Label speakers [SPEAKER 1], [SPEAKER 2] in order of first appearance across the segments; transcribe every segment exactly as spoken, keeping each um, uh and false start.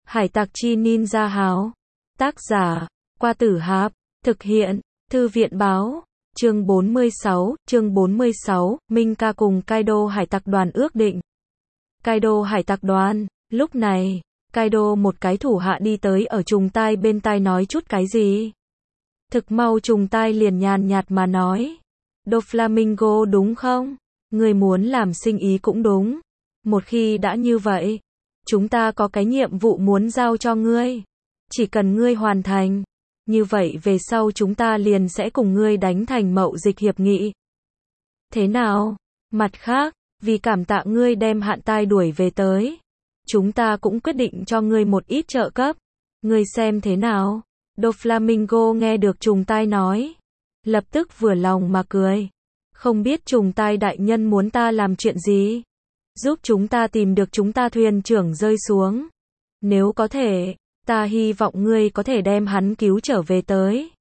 [SPEAKER 1] Hải tặc chi ninja háo. Tác giả, Qua Tử Hạp. Thực hiện, Thư viện báo. Chương bốn mươi sáu, chương bốn mươi sáu, Minka cùng Kaido hải tặc đoàn ước định. Kaido hải tặc đoàn, lúc này, Kaido một cái thủ hạ đi tới ở trùng tai bên tai nói chút cái gì. Thực mau trùng tai liền nhàn nhạt mà nói. Doflamingo đúng không? Người muốn làm sinh ý cũng đúng. Một khi đã như vậy, chúng ta có cái nhiệm vụ muốn giao cho ngươi. Chỉ cần ngươi hoàn thành, như vậy về sau chúng ta liền sẽ cùng ngươi đánh thành mậu dịch hiệp nghị. Thế nào? Mặt khác, vì cảm tạ ngươi đem Hạn Tai đuổi về tới, chúng ta cũng quyết định cho ngươi một ít trợ cấp. Ngươi xem thế nào? Doflamingo nghe được trùng tai nói, lập tức vừa lòng mà cười. Không biết trùng tai đại nhân muốn ta làm chuyện gì? Giúp chúng ta tìm được chúng ta thuyền trưởng rơi xuống. Nếu có thể, ta hy vọng ngươi có thể đem hắn cứu trở về tới.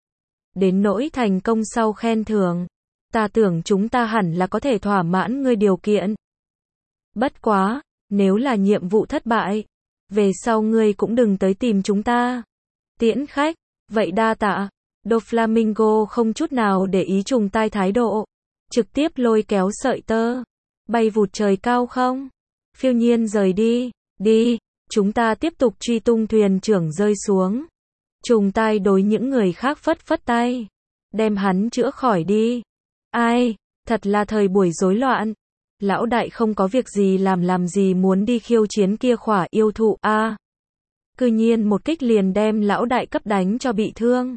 [SPEAKER 1] Đến nỗi thành công sau khen thưởng, ta tưởng chúng ta hẳn là có thể thỏa mãn ngươi điều kiện. Bất quá, nếu là nhiệm vụ thất bại, về sau ngươi cũng đừng tới tìm chúng ta. Tiễn khách, vậy đa tạ. Doflamingo không chút nào để ý trùng tai thái độ, trực tiếp lôi kéo sợi tơ, bay vụt trời cao không, phiêu nhiên rời đi. Đi, chúng ta tiếp tục truy tung thuyền trưởng rơi xuống. Trùng tai đối những người khác phất phất tay, đem hắn chữa khỏi đi. Ai, thật là thời buổi rối loạn. Lão đại không có việc gì làm làm gì muốn đi khiêu chiến kia khỏa yêu thụ a. À, cư nhiên một kích liền đem lão đại cấp đánh cho bị thương.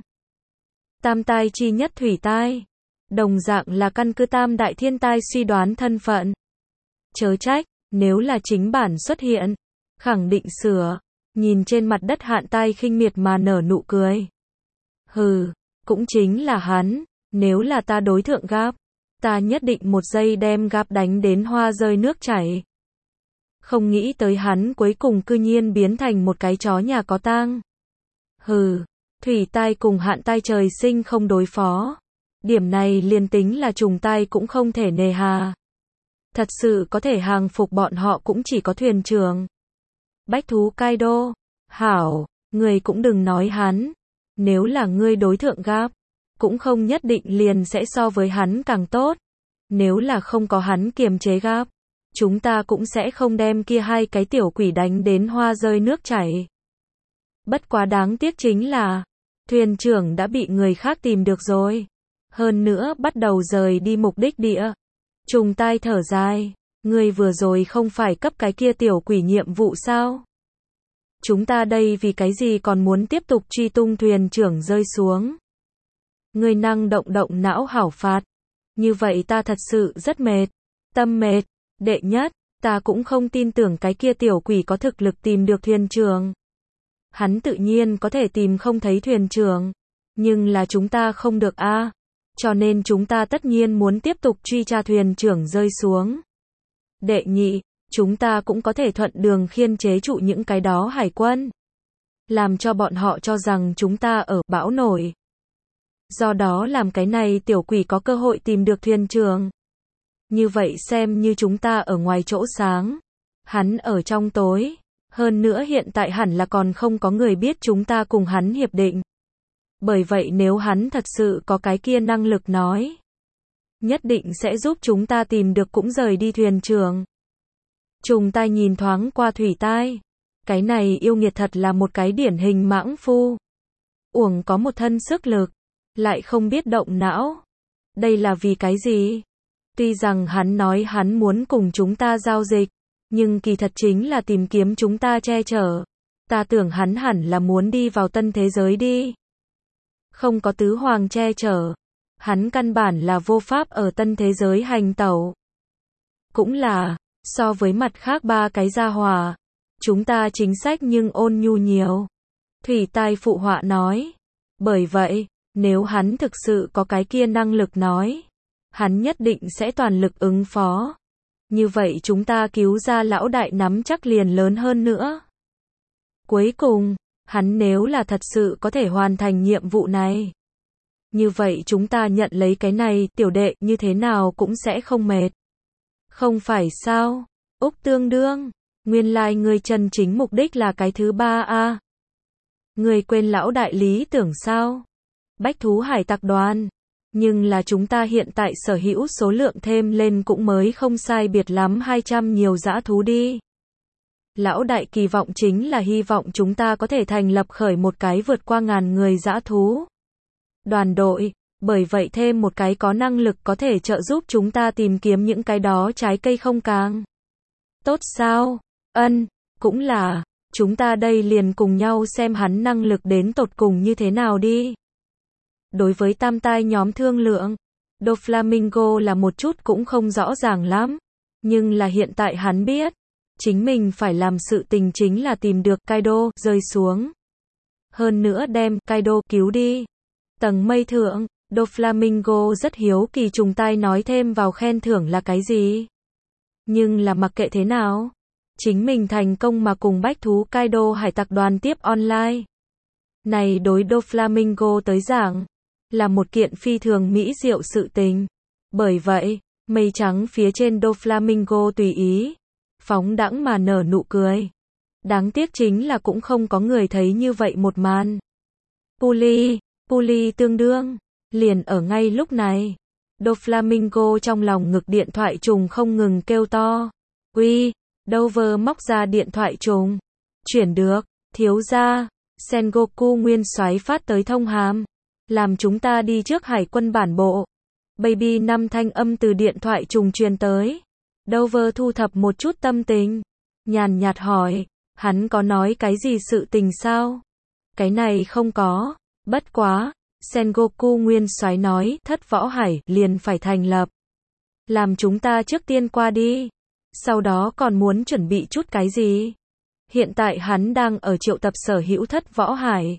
[SPEAKER 1] Tam tai chi nhất thủy tai, đồng dạng là căn cứ tam đại thiên tai suy đoán thân phận. Chớ trách, nếu là chính bản xuất hiện, khẳng định sửa. Nhìn trên mặt đất Hạn Tai khinh miệt mà nở nụ cười. Hừ, cũng chính là hắn, nếu là ta đối thượng Gap, ta nhất định một giây đem Gap đánh đến hoa rơi nước chảy. Không nghĩ tới hắn cuối cùng cư nhiên biến thành một cái chó nhà có tang. Hừ, thủy tai cùng Hạn Tai trời sinh không đối phó. Điểm này liền tính là trùng tai cũng không thể nề hà. Thật sự có thể hàng phục bọn họ cũng chỉ có thuyền trưởng. Bách thú Kaido, hảo, ngươi cũng đừng nói hắn. Nếu là ngươi đối thượng Gap, cũng không nhất định liền sẽ so với hắn càng tốt. Nếu là không có hắn kiềm chế Gap, chúng ta cũng sẽ không đem kia hai cái tiểu quỷ đánh đến hoa rơi nước chảy. Bất quá đáng tiếc chính là, thuyền trưởng đã bị người khác tìm được rồi. Hơn nữa bắt đầu rời đi mục đích địa. Trùng tai thở dài, ngươi vừa rồi không phải cấp cái kia tiểu quỷ nhiệm vụ sao? Chúng ta đây vì cái gì còn muốn tiếp tục truy tung thuyền trưởng rơi xuống? Ngươi năng động động não hảo phạt. Như vậy ta thật sự rất mệt. Tâm mệt. Đệ nhất, ta cũng không tin tưởng cái kia tiểu quỷ có thực lực tìm được thuyền trưởng. Hắn tự nhiên có thể tìm không thấy thuyền trưởng. Nhưng là chúng ta không được a. À. Cho nên chúng ta tất nhiên muốn tiếp tục truy tra thuyền trưởng rơi xuống. Đệ nhị, chúng ta cũng có thể thuận đường khiên chế trụ những cái đó hải quân. Làm cho bọn họ cho rằng chúng ta ở bão nổi. Do đó làm cái này tiểu quỷ có cơ hội tìm được thuyền trưởng. Như vậy xem như chúng ta ở ngoài chỗ sáng. Hắn ở trong tối. Hơn nữa hiện tại hẳn là còn không có người biết chúng ta cùng hắn hiệp định. Bởi vậy nếu hắn thật sự có cái kia năng lực nói, nhất định sẽ giúp chúng ta tìm được cũng rời đi thuyền trưởng. Trùng tai nhìn thoáng qua thủy tai. Cái này yêu nghiệt thật là một cái điển hình mãng phu. Uổng có một thân sức lực, lại không biết động não. Đây là vì cái gì? Tuy rằng hắn nói hắn muốn cùng chúng ta giao dịch, nhưng kỳ thật chính là tìm kiếm chúng ta che chở. Ta tưởng hắn hẳn là muốn đi vào tân thế giới đi. Không có tứ hoàng che chở, hắn căn bản là vô pháp ở tân thế giới hành tẩu. Cũng là, so với mặt khác ba cái gia hỏa, chúng ta chính sách nhưng ôn nhu nhiều. Thủy tai phụ họa nói. Bởi vậy, nếu hắn thực sự có cái kia năng lực nói, hắn nhất định sẽ toàn lực ứng phó. Như vậy chúng ta cứu ra lão đại nắm chắc liền lớn hơn nữa. Cuối cùng, hắn nếu là thật sự có thể hoàn thành nhiệm vụ này, như vậy chúng ta nhận lấy cái này tiểu đệ như thế nào cũng sẽ không mệt. Không phải sao? Úc tương đương. Nguyên lai like ngươi chân chính mục đích là cái thứ ba a. À. Ngươi quên lão đại lý tưởng sao? Bách thú hải tặc đoàn. Nhưng là chúng ta hiện tại sở hữu số lượng thêm lên cũng mới không sai biệt lắm hai trăm nhiều dã thú đi. Lão đại kỳ vọng chính là hy vọng chúng ta có thể thành lập khởi một cái vượt qua ngàn người dã thú đoàn đội, bởi vậy thêm một cái có năng lực có thể trợ giúp chúng ta tìm kiếm những cái đó trái cây không càng tốt sao? Ân, cũng là, chúng ta đây liền cùng nhau xem hắn năng lực đến tột cùng như thế nào đi. Đối với tam tai nhóm thương lượng, Doflamingo là một chút cũng không rõ ràng lắm, nhưng là hiện tại hắn biết, chính mình phải làm sự tình chính là tìm được Kaido rơi xuống. Hơn nữa đem Kaido cứu đi. Tầng mây thượng, Doflamingo rất hiếu kỳ trùng tai nói thêm vào khen thưởng là cái gì. Nhưng là mặc kệ thế nào, chính mình thành công mà cùng bách thú Kaido hải tặc đoàn tiếp online. Này đối Doflamingo tới giảng, là một kiện phi thường mỹ diệu sự tình. Bởi vậy, mây trắng phía trên Doflamingo tùy ý, phóng đãng mà nở nụ cười. Đáng tiếc chính là cũng không có người thấy như vậy một màn. Puli, Puli tương đương, liền ở ngay lúc này. Doflamingo trong lòng ngực điện thoại trùng không ngừng kêu to. Uy, Dover móc ra điện thoại trùng. Chuyển được, thiếu gia, Sengoku nguyên soái phát tới thông hàm. Làm chúng ta đi trước hải quân bản bộ. Baby năm thanh âm từ điện thoại trùng truyền tới. Dover thu thập một chút tâm tình. Nhàn nhạt hỏi, hắn có nói cái gì sự tình sao? Cái này không có, bất quá. Sengoku nguyên soái nói, thất võ hải liền phải thành lập. Làm chúng ta trước tiên qua đi. Sau đó còn muốn chuẩn bị chút cái gì? Hiện tại hắn đang ở triệu tập sở hữu thất võ hải.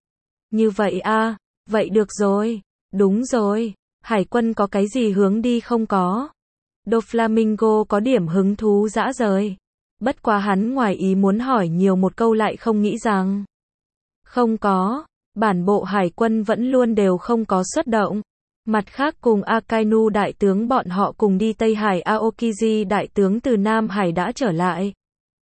[SPEAKER 1] Như vậy a, à, vậy được rồi. Đúng rồi, hải quân có cái gì hướng đi không có? Doflamingo có điểm hứng thú dã rời. Bất quá hắn ngoài ý muốn hỏi nhiều một câu lại không nghĩ rằng. Không có. Bản bộ hải quân vẫn luôn đều không có xuất động. Mặt khác cùng Akainu đại tướng bọn họ cùng đi Tây Hải Aokiji đại tướng từ Nam Hải đã trở lại.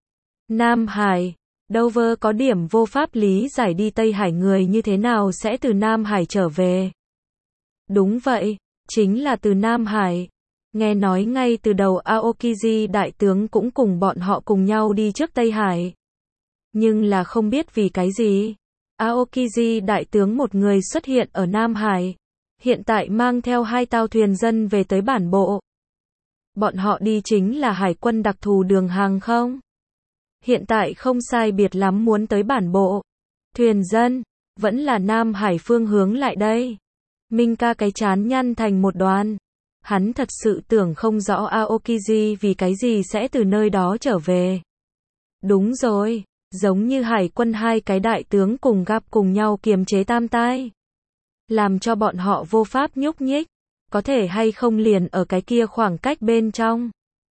[SPEAKER 1] Nam Hải, Dover có điểm vô pháp lý giải đi Tây Hải người như thế nào sẽ từ Nam Hải trở về. Đúng vậy, chính là từ Nam Hải. Nghe nói ngay từ đầu Aokiji đại tướng cũng cùng bọn họ cùng nhau đi trước Tây Hải. Nhưng là không biết vì cái gì. Aokiji đại tướng một người xuất hiện ở Nam Hải, hiện tại mang theo hai tàu thuyền dân về tới bản bộ. Bọn họ đi chính là hải quân đặc thù đường hàng không? Hiện tại không sai biệt lắm muốn tới bản bộ. Thuyền dân, vẫn là Nam Hải phương hướng lại đây. Minka cái chán nhăn thành một đoàn. Hắn thật sự tưởng không rõ Aokiji vì cái gì sẽ từ nơi đó trở về. Đúng rồi. Giống như hải quân hai cái đại tướng cùng gặp cùng nhau kiềm chế tam tai. Làm cho bọn họ vô pháp nhúc nhích. Có thể hay không liền ở cái kia khoảng cách bên trong.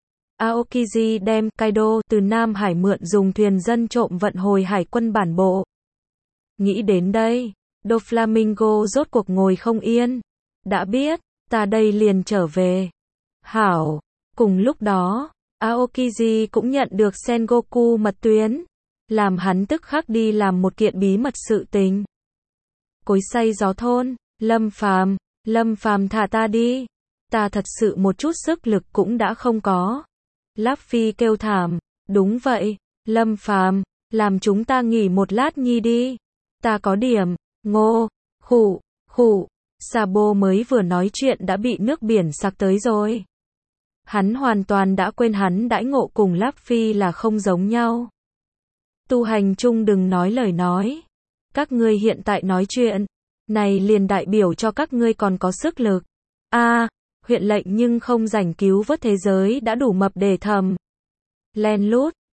[SPEAKER 1] Aokiji đem Kaido từ Nam Hải mượn dùng thuyền dân trộm vận hồi hải quân bản bộ. Nghĩ đến đây, Doflamingo rốt cuộc ngồi không yên. Đã biết, ta đây liền trở về. Hảo, cùng lúc đó, Aokiji cũng nhận được Sengoku mật tuyến. Làm hắn tức khắc đi làm một kiện bí mật sự tình. Cối xay gió thôn, Lâm Phàm, Lâm Phàm thả ta đi. Ta thật sự một chút sức lực cũng đã không có. Luffy kêu thảm, đúng vậy, Lâm Phàm, làm chúng ta nghỉ một lát nhi đi. Ta có điểm, ngô, khụ, khụ, Sabo mới vừa nói chuyện đã bị nước biển sặc tới rồi. Hắn hoàn toàn đã quên hắn đãi ngộ cùng Luffy là không giống nhau. Tu hành chung đừng nói lời nói. Các ngươi hiện tại nói chuyện, này liền đại biểu cho các ngươi còn có sức lực. A, à, huyện lệnh nhưng không rảnh cứu vớt thế giới đã đủ mập để thầm. Len lút,